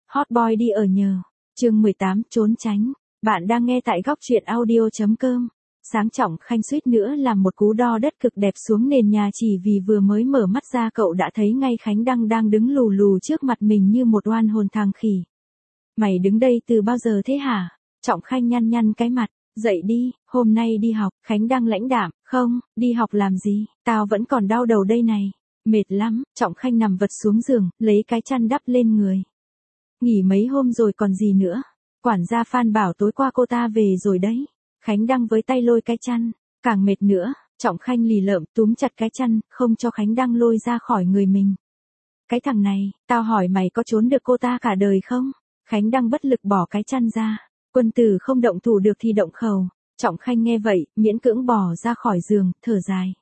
Hot boy đi ở nhờ. Chương 18, trốn tránh. Bạn đang nghe tại góc truyện audio.com. Sáng Trọng Khanh suýt nữa làm một cú đo đất cực đẹp xuống nền nhà chỉ vì vừa mới mở mắt ra cậu đã thấy ngay Khánh Đăng đang đứng lù lù trước mặt mình như một oan hồn thằng khỉ. Mày đứng đây từ bao giờ thế hả? Trọng Khanh nhăn nhăn cái mặt. Dậy đi, hôm nay đi học. Khánh Đăng lãnh đạm. Không, đi học làm gì, tao vẫn còn đau đầu đây này. Mệt lắm. Trọng Khanh nằm vật xuống giường, lấy cái chăn đắp lên người. Nghỉ mấy hôm rồi còn gì nữa. Quản gia Phan bảo tối qua cô ta về rồi đấy. Khánh Đăng với tay lôi cái chăn. Càng mệt nữa, Trọng Khanh lì lợm túm chặt cái chăn, không cho Khánh Đăng lôi ra khỏi người mình. Cái thằng này, tao hỏi mày có trốn được cô ta cả đời không? Khánh Đăng bất lực bỏ cái chăn ra. Quân tử không động thủ được thì động khẩu. Trọng Khanh nghe vậy, miễn cưỡng bỏ ra khỏi giường, thở dài.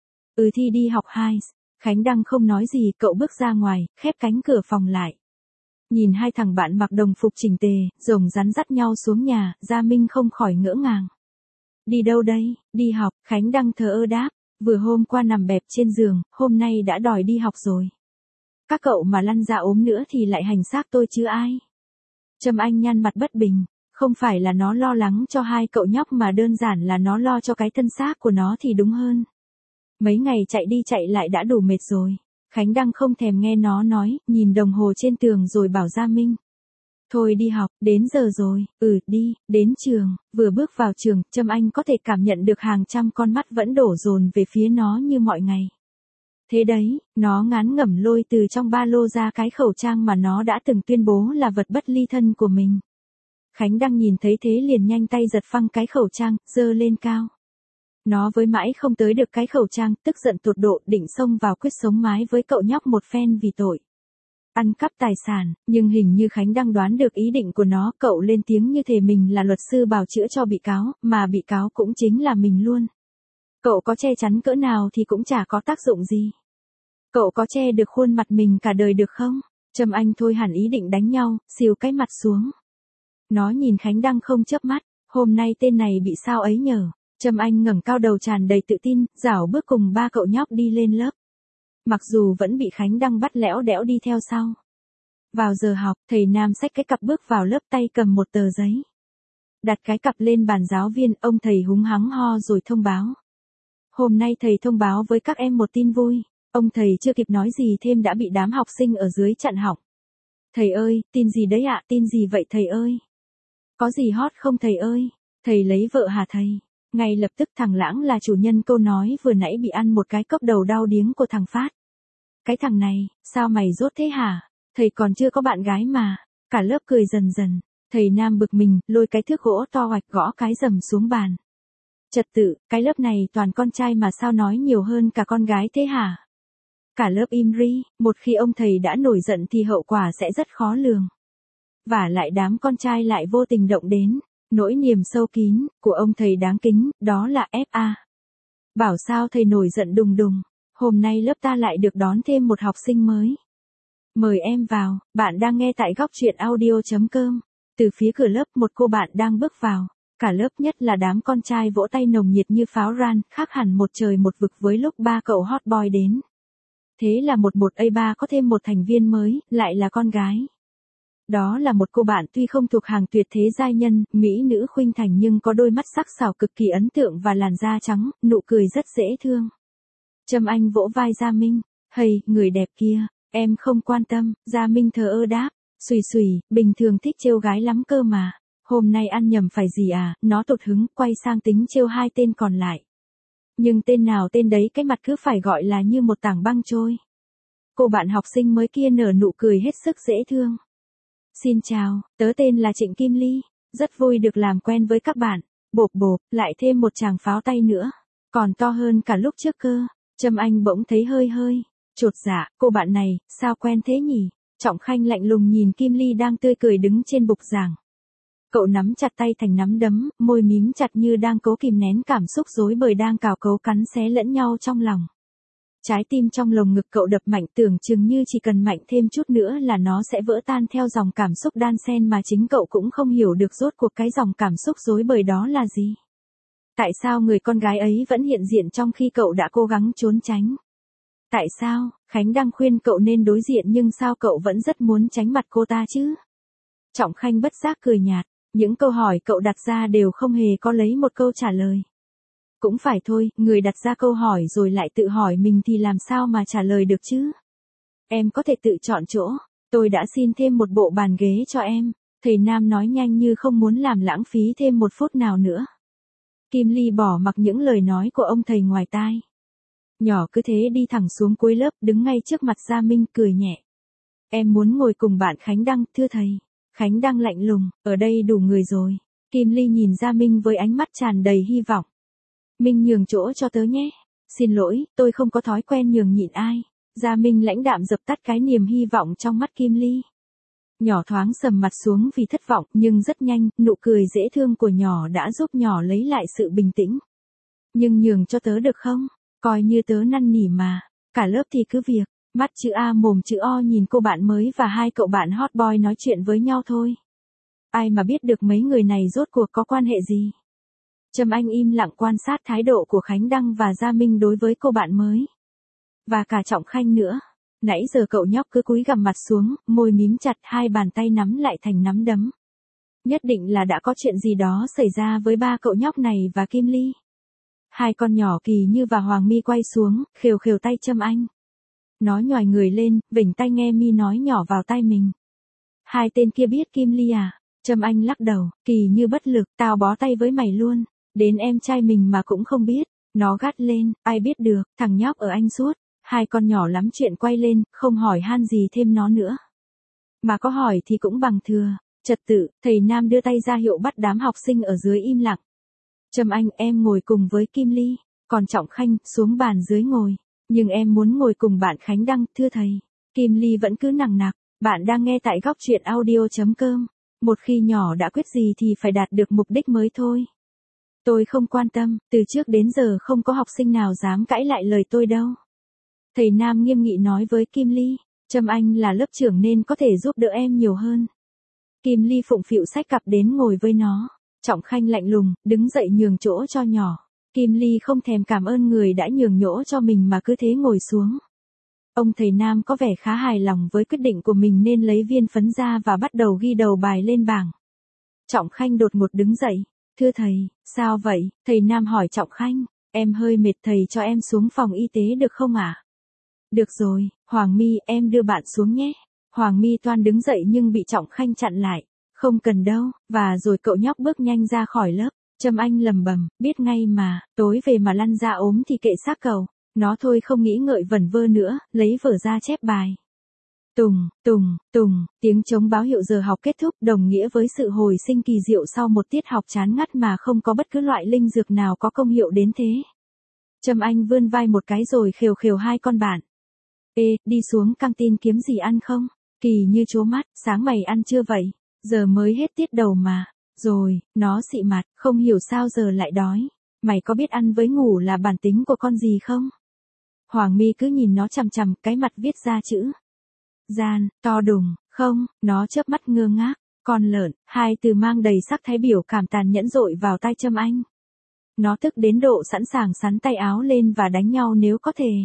Thì đi học 2. Khánh Đăng không nói gì, cậu bước ra ngoài, khép cánh cửa phòng lại. Nhìn hai thằng bạn mặc đồng phục chỉnh tề, rồng rắn dắt nhau xuống nhà, Gia Minh không khỏi ngỡ ngàng. Đi đâu đây? Đi học. Khánh Đăng thờ ơ đáp. Vừa hôm qua nằm bẹp trên giường, hôm nay đã đòi đi học rồi. Các cậu mà lăn ra ốm nữa thì lại hành xác tôi chứ ai? Trâm Anh nhăn mặt bất bình. Không phải là nó lo lắng cho hai cậu nhóc mà đơn giản là nó lo cho cái thân xác của nó thì đúng hơn. Mấy ngày chạy đi chạy lại đã đủ mệt rồi. Khánh Đăng không thèm nghe nó nói, nhìn đồng hồ trên tường rồi bảo Gia Minh. Thôi đi học, đến giờ rồi. Đi, đến trường. Vừa bước vào trường, Trâm Anh có thể cảm nhận được hàng trăm con mắt vẫn đổ dồn về phía nó như mọi ngày. Thế đấy, nó ngán ngẩm lôi từ trong ba lô ra cái khẩu trang mà nó đã từng tuyên bố là vật bất ly thân của mình. Khánh Đăng nhìn thấy thế liền nhanh tay giật phăng cái khẩu trang, giơ lên cao. Nó với mãi không tới được cái khẩu trang, tức giận tột độ, định xông vào quyết sống mái với cậu nhóc một phen vì tội ăn cắp tài sản, nhưng hình như Khánh Đăng đoán được ý định của nó, cậu lên tiếng như thể mình là luật sư bào chữa cho bị cáo, mà bị cáo cũng chính là mình luôn. Cậu có che chắn cỡ nào thì cũng chả có tác dụng gì. Cậu có che được khuôn mặt mình cả đời được không? Trâm Anh thôi hẳn ý định đánh nhau, xìu cái mặt xuống. Nó nhìn Khánh Đăng không chớp mắt, hôm nay tên này bị sao ấy nhở? Trâm Anh ngẩng cao đầu tràn đầy tự tin, rảo bước cùng ba cậu nhóc đi lên lớp. Mặc dù vẫn bị Khánh Đăng bắt lẽo đẽo đi theo sau. Vào giờ học, thầy Nam xách cái cặp bước vào lớp tay cầm một tờ giấy. Đặt cái cặp lên bàn giáo viên, ông thầy húng hắng ho rồi thông báo. Hôm nay thầy thông báo với các em một tin vui. Ông thầy chưa kịp nói gì thêm đã bị đám học sinh ở dưới chặn họng. Thầy ơi, tin gì đấy ạ? Tin gì vậy thầy ơi? Có gì hot không thầy ơi? Thầy lấy vợ hả thầy? Ngay lập tức thằng Lãng là chủ nhân câu nói vừa nãy bị ăn một cái cốc đầu đau điếng của thằng Phát. Cái thằng này, sao mày dốt thế hả? Thầy còn chưa có bạn gái mà. Cả lớp cười dần dần. Thầy Nam bực mình, lôi cái thước gỗ to hoạch gõ cái rầm xuống bàn. Trật tự, cái lớp này toàn con trai mà sao nói nhiều hơn cả con gái thế hả? Cả lớp im ri, một khi ông thầy đã nổi giận thì hậu quả sẽ rất khó lường. Vả lại đám con trai lại vô tình động đến. Nỗi niềm sâu kín của ông thầy đáng kính, đó là FA. Bảo sao thầy nổi giận đùng đùng, hôm nay lớp ta lại được đón thêm một học sinh mới. Mời em vào, bạn đang nghe tại góc truyện audio.com. Từ phía cửa lớp một cô bạn đang bước vào. Cả lớp nhất là đám con trai vỗ tay nồng nhiệt như pháo ran, khác hẳn một trời một vực với lúc ba cậu hot boy đến. Thế là một A3 có thêm một thành viên mới, lại là con gái. Đó là một cô bạn tuy không thuộc hàng tuyệt thế giai nhân, mỹ nữ khuynh thành nhưng có đôi mắt sắc sảo cực kỳ ấn tượng và làn da trắng, nụ cười rất dễ thương. Trâm Anh vỗ vai Gia Minh. Hây, người đẹp kia, em không quan tâm. Gia Minh thờ ơ đáp. Xùy xùy, bình thường thích trêu gái lắm cơ mà. Hôm nay ăn nhầm phải gì à? Nó tụt hứng, quay sang tính trêu hai tên còn lại. Nhưng tên nào tên đấy cái mặt cứ phải gọi là như một tảng băng trôi. Cô bạn học sinh mới kia nở nụ cười hết sức dễ thương. Xin chào, tớ tên là Trịnh Kim Ly, rất vui được làm quen với các bạn. Bộp bộp, lại thêm một tràng pháo tay nữa, còn to hơn cả lúc trước cơ. Trâm Anh bỗng thấy hơi chột dạ, cô bạn này, sao quen thế nhỉ? Trọng Khanh lạnh lùng nhìn Kim Ly đang tươi cười đứng trên bục giảng. Cậu nắm chặt tay thành nắm đấm, môi mím chặt như đang cố kìm nén cảm xúc rối bời đang cào cấu cắn xé lẫn nhau trong lòng. Trái tim trong lồng ngực cậu đập mạnh tưởng chừng như chỉ cần mạnh thêm chút nữa là nó sẽ vỡ tan theo dòng cảm xúc đan xen mà chính cậu cũng không hiểu được rốt cuộc cái dòng cảm xúc rối bời đó là gì. Tại sao người con gái ấy vẫn hiện diện trong khi cậu đã cố gắng trốn tránh? Tại sao, Khánh Đăng khuyên cậu nên đối diện nhưng sao cậu vẫn rất muốn tránh mặt cô ta chứ? Trọng Khanh bất giác cười nhạt, những câu hỏi cậu đặt ra đều không hề có lấy một câu trả lời. Cũng phải thôi, người đặt ra câu hỏi rồi lại tự hỏi mình thì làm sao mà trả lời được chứ? Em có thể tự chọn chỗ, tôi đã xin thêm một bộ bàn ghế cho em, thầy Nam nói nhanh như không muốn làm lãng phí thêm một phút nào nữa. Kim Ly bỏ mặc những lời nói của ông thầy ngoài tai. Nhỏ cứ thế đi thẳng xuống cuối lớp, đứng ngay trước mặt Gia Minh cười nhẹ. Em muốn ngồi cùng bạn Khánh Đăng, thưa thầy. Khánh Đăng lạnh lùng, ở đây đủ người rồi. Kim Ly nhìn Gia Minh với ánh mắt tràn đầy hy vọng. Minh nhường chỗ cho tớ nhé. Xin lỗi, tôi không có thói quen nhường nhịn ai. Gia Minh lãnh đạm dập tắt cái niềm hy vọng trong mắt Kim Ly. Nhỏ thoáng sầm mặt xuống vì thất vọng, nhưng rất nhanh, nụ cười dễ thương của nhỏ đã giúp nhỏ lấy lại sự bình tĩnh. Nhưng nhường cho tớ được không? Coi như tớ năn nỉ mà. Cả lớp thì cứ việc. Mắt chữ A mồm chữ O nhìn cô bạn mới và hai cậu bạn hot boy nói chuyện với nhau thôi. Ai mà biết được mấy người này rốt cuộc có quan hệ gì. Trâm Anh im lặng quan sát thái độ của Khánh Đăng và Gia Minh đối với cô bạn mới. Và cả Trọng Khanh nữa. Nãy giờ cậu nhóc cứ cúi gằm mặt xuống, môi mím chặt, hai bàn tay nắm lại thành nắm đấm. Nhất định là đã có chuyện gì đó xảy ra với ba cậu nhóc này và Kim Ly. Hai con nhỏ Kỳ Như và Hoàng My quay xuống, khều khều tay Trâm Anh. Nó nhòi người lên, vểnh tai nghe My nói nhỏ vào tai mình. Hai tên kia biết Kim Ly à? Trâm Anh lắc đầu, Kỳ Như bất lực, tao bó tay với mày luôn. Đến em trai mình mà cũng không biết. Nó gắt lên, ai biết được, thằng nhóc ở anh suốt. Hai con nhỏ lắm chuyện quay lên, không hỏi han gì thêm nó nữa. Mà có hỏi thì cũng bằng thừa. Trật tự, thầy Nam đưa tay ra hiệu bắt đám học sinh ở dưới im lặng. Trâm Anh, em ngồi cùng với Kim Ly. Còn Trọng Khanh, xuống bàn dưới ngồi. Nhưng em muốn ngồi cùng bạn Khánh Đăng, thưa thầy. Kim Ly vẫn cứ nằng nặc. Bạn đang nghe tại góc truyện audio.com. Một khi nhỏ đã quyết gì thì phải đạt được mục đích mới thôi. Tôi không quan tâm, từ trước đến giờ không có học sinh nào dám cãi lại lời tôi đâu. Thầy Nam nghiêm nghị nói với Kim Ly. Trâm Anh là lớp trưởng nên có thể giúp đỡ em nhiều hơn. Kim Ly phụng phịu xách cặp đến ngồi với nó. Trọng Khanh lạnh lùng, đứng dậy nhường chỗ cho nhỏ. Kim Ly không thèm cảm ơn người đã nhường nhỗ cho mình mà cứ thế ngồi xuống. Ông thầy Nam có vẻ khá hài lòng với quyết định của mình nên lấy viên phấn ra và bắt đầu ghi đầu bài lên bảng. Trọng Khanh đột ngột đứng dậy. Thưa thầy, sao vậy? Thầy Nam hỏi Trọng Khanh. Em hơi mệt, thầy cho em xuống phòng y tế được không ạ? Được rồi, Hoàng My, em đưa bạn xuống nhé. Hoàng My toan đứng dậy nhưng bị Trọng Khanh chặn lại. Không cần đâu, và rồi cậu nhóc bước nhanh ra khỏi lớp. Trâm Anh lầm bầm, biết ngay mà, tối về mà lăn ra ốm thì kệ xác cậu. Nó thôi không nghĩ ngợi vẩn vơ nữa, lấy vở ra chép bài. Tùng, tùng, tùng, tiếng trống báo hiệu giờ học kết thúc đồng nghĩa với sự hồi sinh kỳ diệu sau một tiết học chán ngắt mà không có bất cứ loại linh dược nào có công hiệu đến thế. Trâm Anh vươn vai một cái rồi khều khều hai con bạn. Ê, đi xuống căng tin kiếm gì ăn không? Kỳ Như trố mắt, sáng mày ăn chưa vậy? Giờ mới hết tiết đầu mà. Rồi, nó xị mặt, không hiểu sao giờ lại đói. Mày có biết ăn với ngủ là bản tính của con gì không? Hoàng My cứ nhìn nó chằm chằm, cái mặt viết ra chữ gian, to đùng, không, nó chớp mắt ngơ ngác. Con lợn, hai từ mang đầy sắc thái biểu cảm tàn nhẫn dội vào tai Trâm Anh. Nó tức đến độ sẵn sàng xắn tay áo lên và đánh nhau nếu có thể.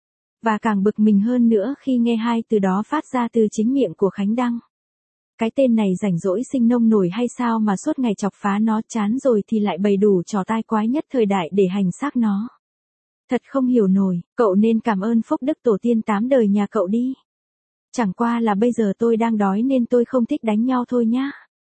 Và càng bực mình hơn nữa khi nghe hai từ đó phát ra từ chính miệng của Khánh Đăng. Cái tên này rảnh rỗi sinh nông nổi hay sao mà suốt ngày chọc phá nó, chán rồi thì lại bày đủ trò tai quái nhất thời đại để hành xác nó. Thật không hiểu nổi, cậu nên cảm ơn phúc đức tổ tiên 8 đời nhà cậu đi. Chẳng qua là bây giờ tôi đang đói nên tôi không thích đánh nhau thôi nhá.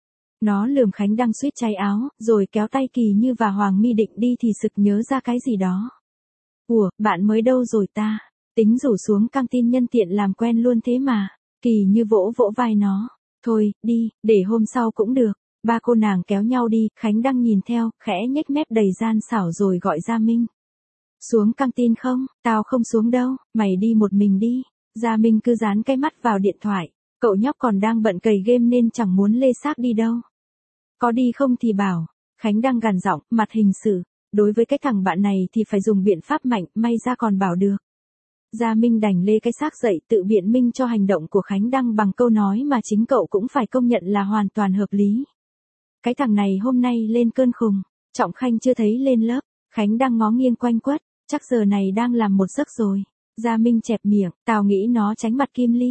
Nó lườm Khánh Đăng suýt cháy áo, rồi kéo tay Kỳ Như và Hoàng My định đi thì sực nhớ ra cái gì đó. Ủa, bạn mới đâu rồi ta? Tính rủ xuống căng tin nhân tiện làm quen luôn thế mà. Kỳ Như vỗ vỗ vai nó. Thôi, đi, để hôm sau cũng được. Ba cô nàng kéo nhau đi, Khánh Đăng nhìn theo, khẽ nhếch mép đầy gian xảo rồi gọi Gia Minh. Xuống căng tin không? Tao không xuống đâu, mày đi một mình đi. Gia Minh cứ dán cái mắt vào điện thoại. Cậu nhóc còn đang bận cày game nên chẳng muốn lê xác đi đâu. Có đi không thì bảo. Khánh Đăng gằn giọng, mặt hình sự. Đối với cái thằng bạn này thì phải dùng biện pháp mạnh, may ra còn bảo được. Gia Minh đành lê cái xác dậy tự biện minh cho hành động của Khánh Đăng bằng câu nói mà chính cậu cũng phải công nhận là hoàn toàn hợp lý. Cái thằng này hôm nay lên cơn khùng. Trọng Khanh chưa thấy lên lớp. Khánh Đăng ngó nghiêng quanh quất. Chắc giờ này đang làm một giấc rồi. Gia Minh chẹp miệng, tao nghĩ nó tránh mặt Kim Ly.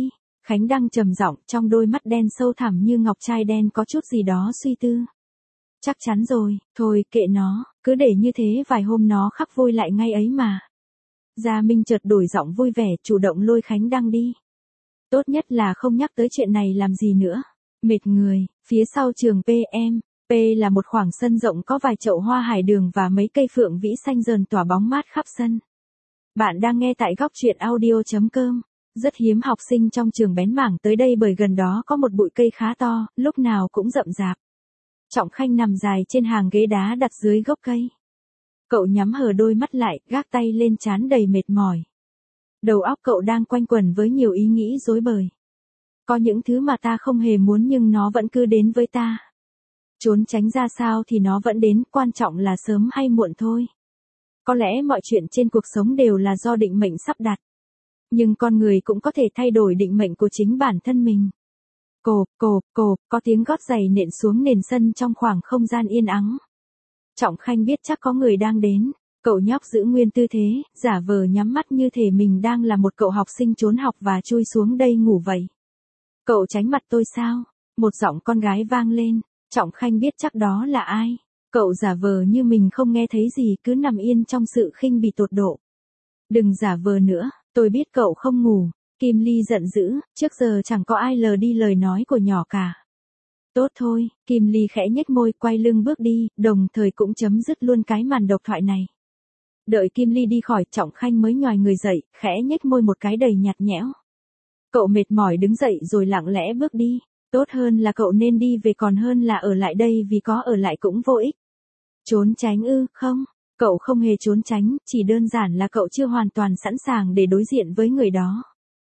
Khánh Đăng trầm giọng, trong đôi mắt đen sâu thẳm như ngọc trai đen có chút gì đó suy tư. Chắc chắn rồi, thôi kệ nó, cứ để như thế vài hôm nó khắc vui lại ngay ấy mà. Gia Minh chợt đổi giọng vui vẻ, chủ động lôi Khánh Đăng đi. Tốt nhất là không nhắc tới chuyện này làm gì nữa. Mệt người, phía sau trường PM, P là một khoảng sân rộng có vài chậu hoa hải đường và mấy cây phượng vĩ xanh dờn tỏa bóng mát khắp sân. Bạn đang nghe tại góc truyện audio.com. Rất hiếm học sinh trong trường bén mảng tới đây bởi gần đó có một bụi cây khá to, lúc nào cũng rậm rạp. Trọng Khanh nằm dài trên hàng ghế đá đặt dưới gốc cây. Cậu nhắm hờ đôi mắt lại, gác tay lên trán đầy mệt mỏi. Đầu óc cậu đang quanh quẩn với nhiều ý nghĩ rối bời. Có những thứ mà ta không hề muốn nhưng nó vẫn cứ đến với ta. Trốn tránh ra sao thì nó vẫn đến, quan trọng là sớm hay muộn thôi. Có lẽ mọi chuyện trên cuộc sống đều là do định mệnh sắp đặt. Nhưng con người cũng có thể thay đổi định mệnh của chính bản thân mình. Cộp, có tiếng gót giày nện xuống nền sân trong khoảng không gian yên ắng. Trọng Khanh biết chắc có người đang đến. Cậu nhóc giữ nguyên tư thế, giả vờ nhắm mắt như thể mình đang là một cậu học sinh trốn học và chui xuống đây ngủ vậy. Cậu tránh mặt tôi sao? Một giọng con gái vang lên. Trọng Khanh biết chắc đó là ai. Cậu giả vờ như mình không nghe thấy gì, cứ nằm yên trong sự khinh bỉ tột độ. Đừng giả vờ nữa, tôi biết cậu không ngủ. Kim Ly giận dữ, trước giờ chẳng có ai lờ đi lời nói của nhỏ cả. Tốt thôi, Kim Ly khẽ nhếch môi quay lưng bước đi, đồng thời cũng chấm dứt luôn cái màn độc thoại này. Đợi Kim Ly đi khỏi, Trọng Khanh mới nhòi người dậy, khẽ nhếch môi một cái đầy nhạt nhẽo. Cậu mệt mỏi đứng dậy rồi lặng lẽ bước đi. Tốt hơn là cậu nên đi về còn hơn là ở lại đây vì có ở lại cũng vô ích. Trốn tránh ư? Không, cậu không hề trốn tránh, chỉ đơn giản là cậu chưa hoàn toàn sẵn sàng để đối diện với người đó.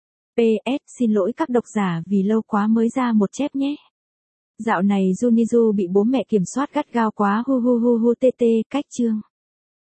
PS, xin lỗi các độc giả vì lâu quá mới ra một chép nhé. Dạo này Junizu bị bố mẹ kiểm soát gắt gao quá, hu hu hu hu tê tê, cách chương.